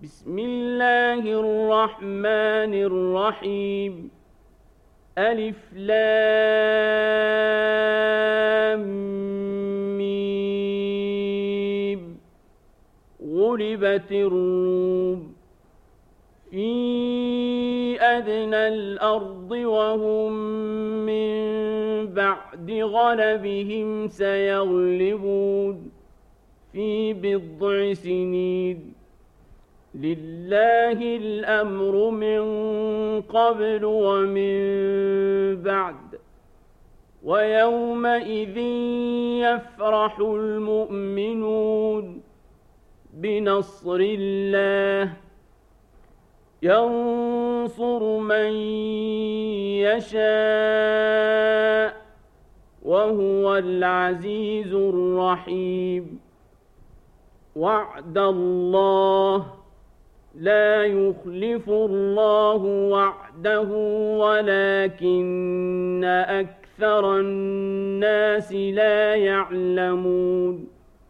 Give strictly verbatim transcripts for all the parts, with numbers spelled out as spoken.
بسم الله الرحمن الرحيم. ألف لام ميم. غلبت الروم في أدنى الأرض وهم من بعد غلبهم سيغلبون في بضع سنين. لله الأمر من قبل ومن بعد. ويومئذ يفرح المؤمنون بنصر الله ينصر من يشاء وهو العزيز الرحيم. وعد الله لا يخلف الله وعده ولكن أكثر الناس لا يعلمون.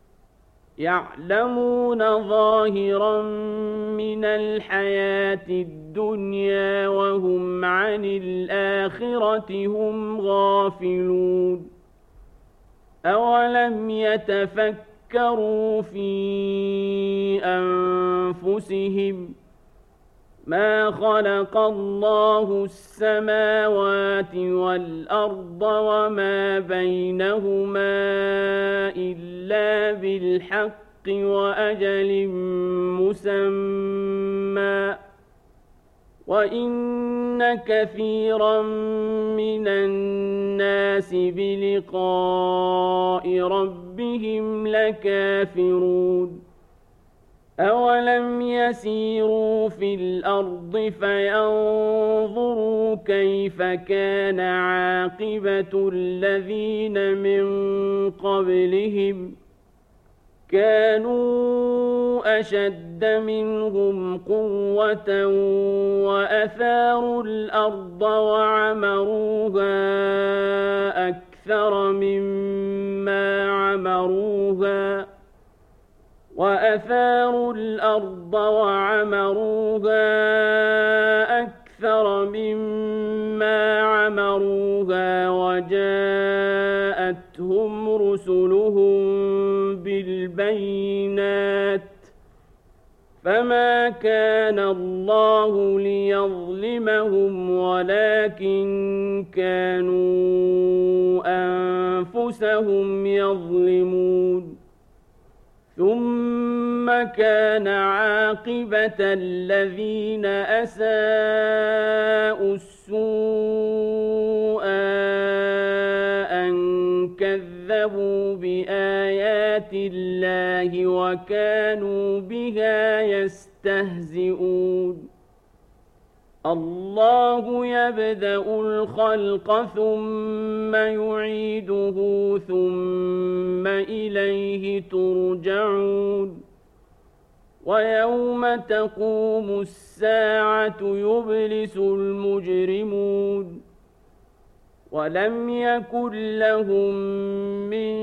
يعلمون ظاهرا من الحياة الدنيا وهم عن الآخرة هم غافلون. أولم يتفكروا فكروا في أنفسهم ما خلق الله السماوات والأرض وما بينهما إلا بالحق وأجل مسمى وإن كثيرا من الناس بلقاء ربهم لكافرون. أولم يسيروا في الأرض فينظروا كيف كان عاقبة الذين من قبلهم كانوا أشد منهم قوة وأثاروا الأرض وعمروها أكثر مما عمروها وأثاروا الأرض وعمروها أكثر مما عمروها وجاءتهم رسلهم بالبينات فما كان الله ليظلمهم ولكن كانوا أنفسهم يظلمون. ثم كان عاقبة الذين أساءوا السوء أن كذبوا بآيات الله وكانوا بها يستهزئون. الله يبدأ الخلق ثم يعيده ثم إليه ترجعون. ويوم تقوم الساعة يبلس المجرمون ولم يكن لهم من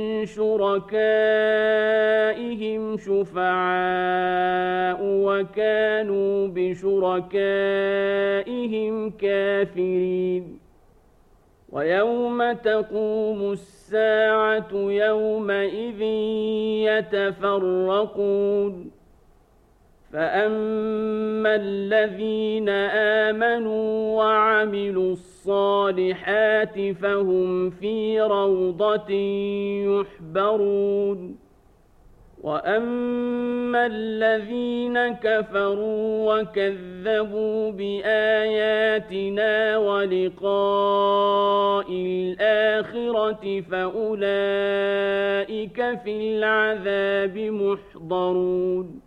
شركائهم شفعاء وكانوا بشركائهم كافرين. ويوم تقوم الساعة يومئذ يتفرقون فأما الذين آمنوا وعملوا الصالحات فهم في روضة يحبرون. وأما الذين كفروا وكذبوا بآياتنا ولقاء الآخرة فأولئك في العذاب محضرون.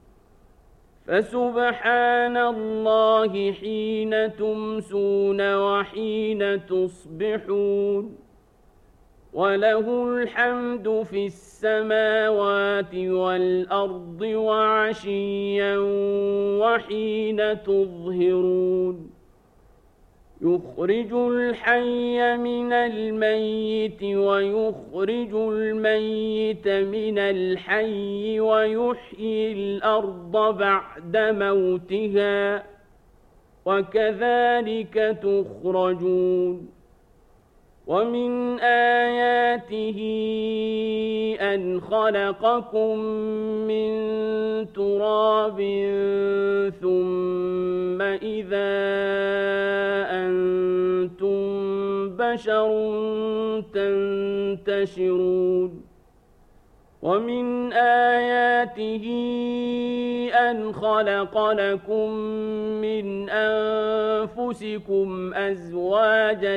فسبحان الله حين تمسون وحين تصبحون وله الحمد في السماوات والأرض وعشيا وحين تظهرون. يخرج الحي من الميت ويخرج الميت من الحي ويحيي الأرض بعد موتها وكذلك تخرجون ومن آياته أن خلقكم من تراب ثم إذا أنتم بشر تنتشرون ومن آياته أن خلق لكم من أنفسكم أزواجا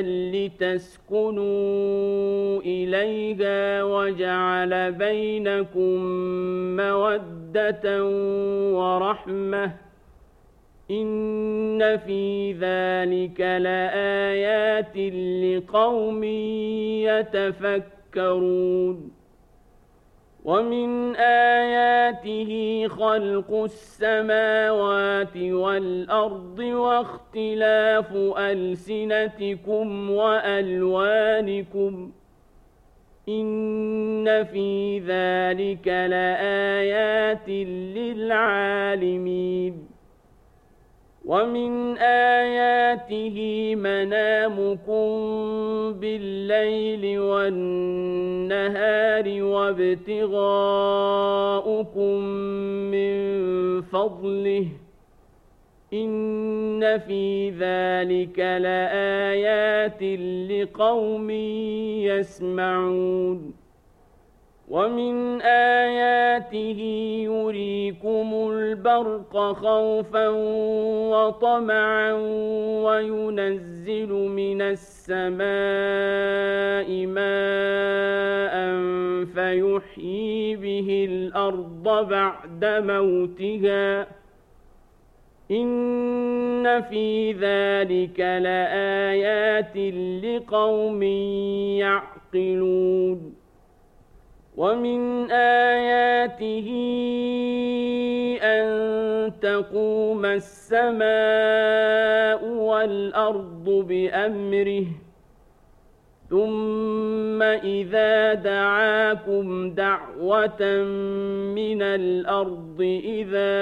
لتسكنوا إليها وجعل بينكم مودة ورحمة إن في ذلك لآيات لقوم يتفكرون ومن آياته خلق السماوات والأرض واختلاف ألسنتكم وألوانكم إن في ذلك لآيات للعالمين ومن آياته منامكم بالليل والنهار وابتغاؤكم من فضله إن في ذلك لآيات لقوم يسمعون ومن آياته يريكم البرق خوفا وطمعا وينزل من السماء ماء فيحيي به الأرض بعد موتها إن في ذلك لآيات لقوم يعقلون ومن آياته أن تقوم السماء والأرض بأمره ثم إذا دعاكم دعوة من الأرض إذا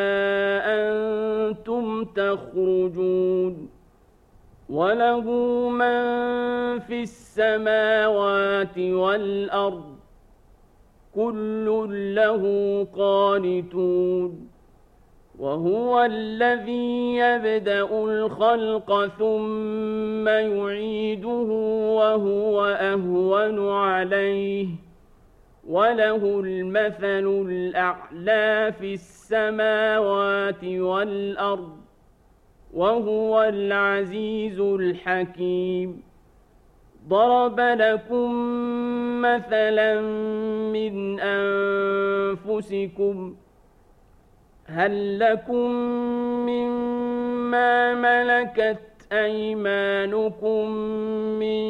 أنتم تخرجون وله من في السماوات والأرض كل له قانتون وهو الذي يبدأ الخلق ثم يعيده وهو أهون عليه وله المثل الأعلى في السماوات والأرض وهو العزيز الحكيم ضرب لكم مثلا من أنفسكم هل لكم مما ملكت أيمانكم من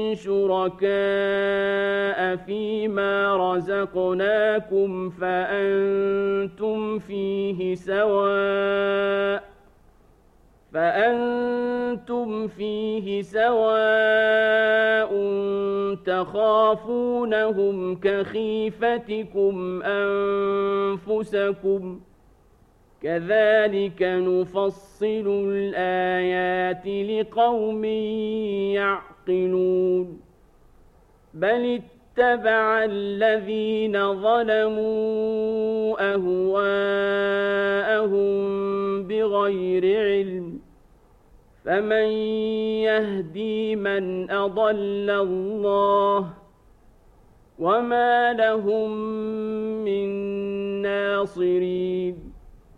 شركاء فيما رزقناكم فأنتم فيه سواء فأنتم فيه سواء تخافونهم كخيفتكم أنفسكم كذلك نفصل الآيات لقوم يعقلون بل اتبع الذين ظلموا أهواءهم بغير علم فمن يهدي من أضل الله وما لهم من ناصرين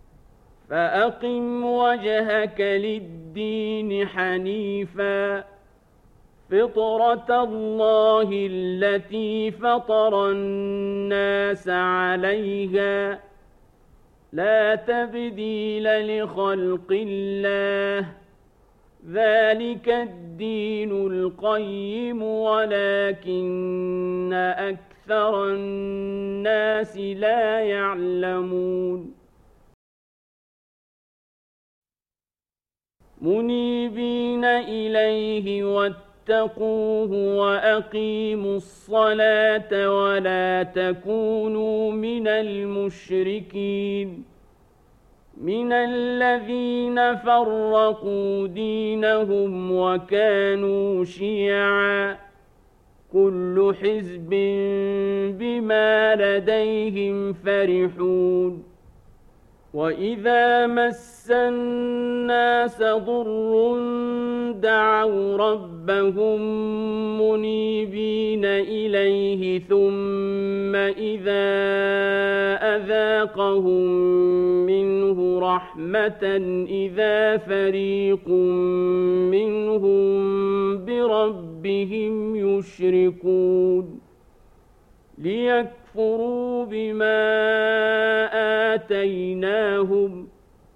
فأقم وجهك للدين حنيفا فطرة الله التي فطر الناس عليها لا تبديل لخلق الله ذلك الدين القيم ولكن أكثر الناس لا يعلمون منيبين إليه واتقوه وأقيموا الصلاة ولا تكونوا من المشركين من الذين فرقوا دينهم وكانوا شيعا كل حزب بما لديهم فرحون وإذا مس الناس ضر دعوا ربهم منيبين إليه ثم إذا أذاقهم منه رحمة إذا فريق منهم بربهم يشركون ليكفروا بما آتيناهم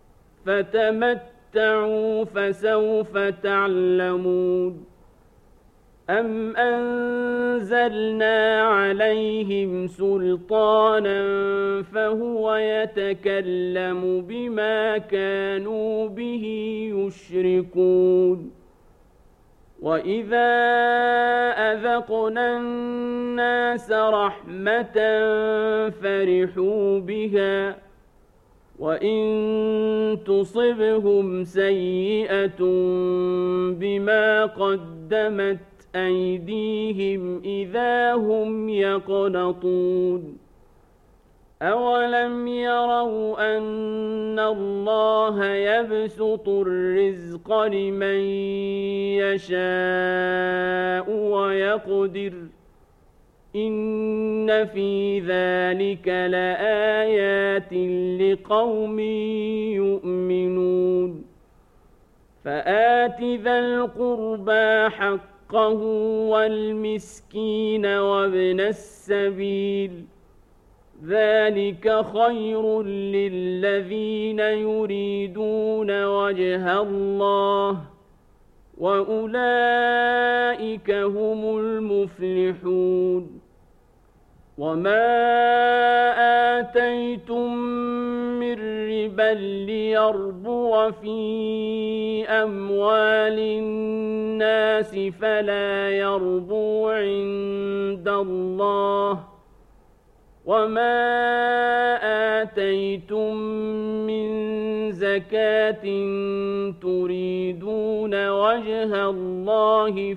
فتمتعوا فسوف تعلمون أم أنزلنا عليهم سلطانا فهو يتكلم بما كانوا به يشركون وإذا أذقنا الناس رحمة فرحوا بها وإن تصبهم سيئة بما قدمت أيديهم إذا هم يقنطون أولم يروا أن الله يبسط الرزق لمن يشاء ويقدر إن في ذلك لآيات لقوم يؤمنون فآت ذا القربى حقه والمسكين وابن السبيل ذلك خير للذين يريدون وجه الله وأولئك هم المفلحون وما آتيتم من ربا ليربو في أموال الناس فلا يربو عند الله وما آتيتم من زكاة تريدون وجه الله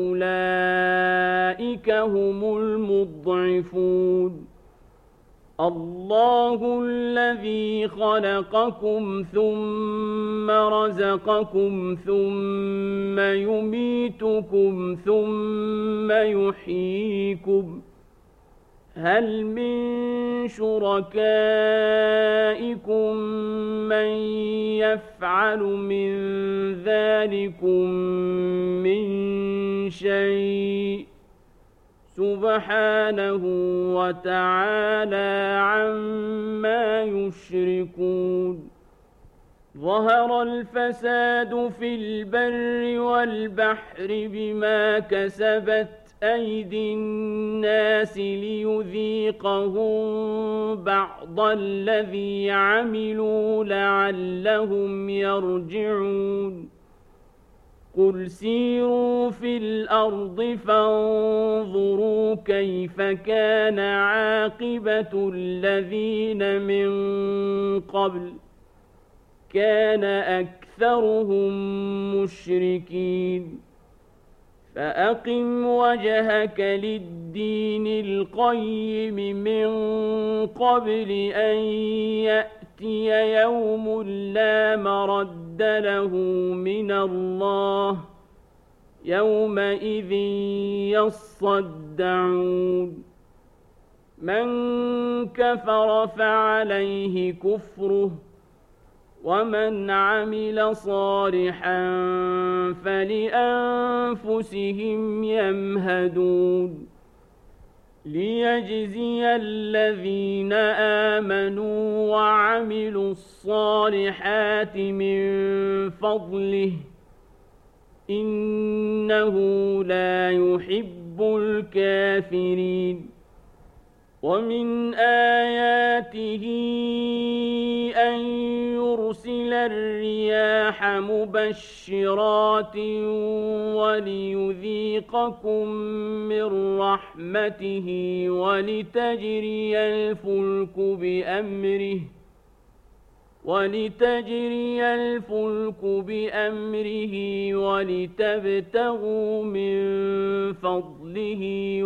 فأولئك هم المضعفون الله الذي خلقكم ثم رزقكم ثم يميتكم ثم يحييكم هل من شركائكم من يفعل من ذلكم من شيء سبحانه وتعالى عما يشركون ظهر الفساد في البر والبحر بما كسبت أيدي الناس ليذيقهم بعض الذي عملوا لعلهم يرجعون قل سيروا في الأرض فانظروا كيف كان عاقبة الذين من قبل كان أكثرهم مشركين فأقم وجهك للدين القيم من قبل أن يأتي يوم لا مرد له من الله يومئذ يصدعون من كفر فعليه كفره ومن عمل صالحا فلأنفسهم يمهدون ليجزي الذين آمنوا وعملوا الصالحات من فضله إنه لا يحب الكافرين ومن آياته أن يرسل ليرسل الرياح مبشرات وليذيقكم من رحمته ولتجري الفلك بأمره ولتجري الفلك بأمره ولتبتغوا من فضله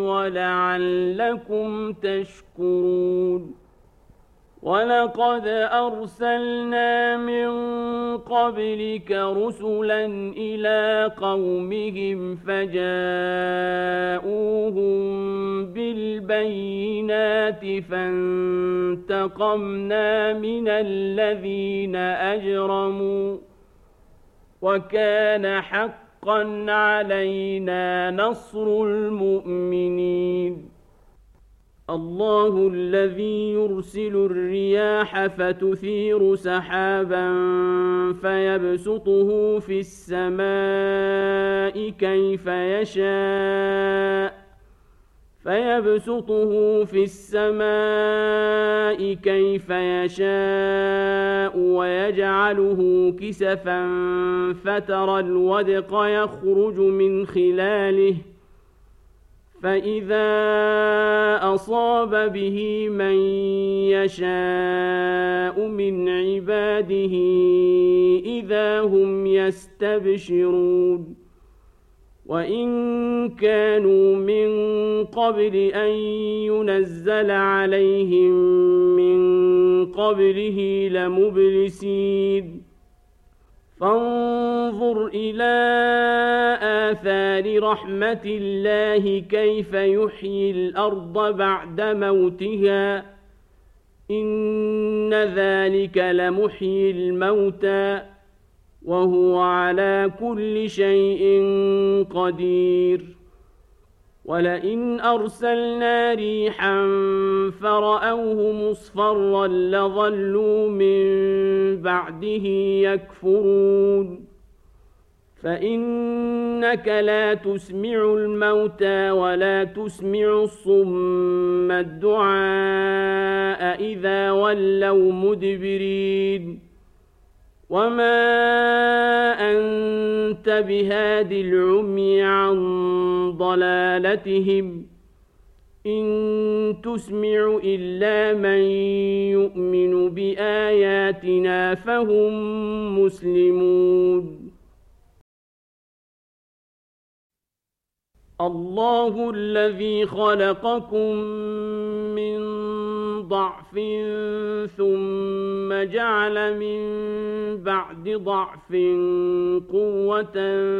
ولعلكم تشكرون ولقد أرسلنا من قبلك رسلا إلى قومهم فجاءوهم بالبينات فانتقمنا من الذين أجرموا وكان حقا علينا نصر المؤمنين الله الذي يرسل الرياح فتثير سحابا فيبسطه في السماء كيف يشاء فيبسطه في السماء كيف يشاء ويجعله كسفا فترى الودق يخرج من خلاله فإذا أصاب به من يشاء من عباده إذا هم يستبشرون وإن كانوا من قبل أن ينزل عليهم من قبله لمبلسين فانظر إلى آثار رحمة الله كيف يحيي الأرض بعد موتها إن ذلك لمحيي الموتى وهو على كل شيء قدير ولئن أرسلنا ريحا فرأوه مصفرا لظلوا من بعده يكفرون فإنك لا تسمع الموتى ولا تسمع الصم الدعاء إذا ولوا مدبرين وما أنت بهاد العمي عن ضلالتهم إن تسمع إلا من يؤمن بآياتنا فهم مسلمون الله الذي خلقكم من ضعف ثم جعل من بعد ضعف قوة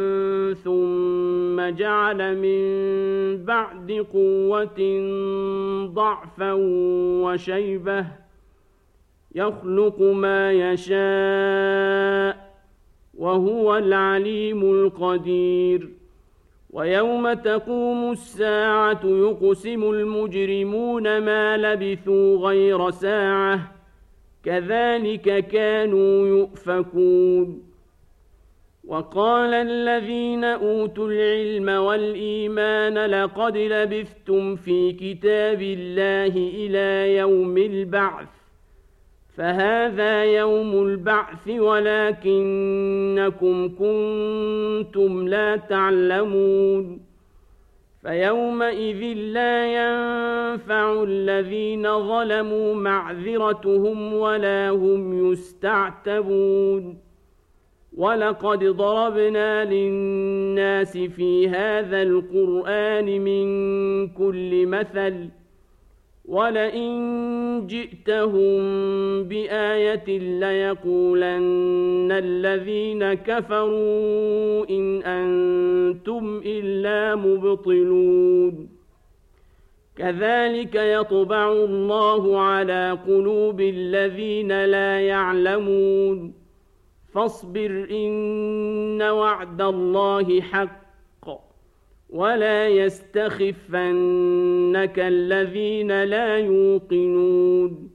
ثم جعل من بعد قوة ضعفا وشيبة يخلق ما يشاء وهو العليم القدير ويوم تقوم الساعة يقسم المجرمون ما لبثوا غير ساعة كذلك كانوا يؤفكون وقال الذين أوتوا العلم والإيمان لقد لبثتم في كتاب الله إلى يوم البعث فهذا يوم البعث ولكنكم كنتم لا تعلمون فيومئذ لا ينفع الذين ظلموا معذرتهم ولا هم يستعتبون ولقد ضربنا للناس في هذا القرآن من كل مثل ولئن جئتهم بآية ليقولن الذين كفروا إن أنتم إلا مبطلون كذلك يطبع الله على قلوب الذين لا يعلمون فاصبر إن وعد الله حق ولا يستخفنك الذين لا يوقنون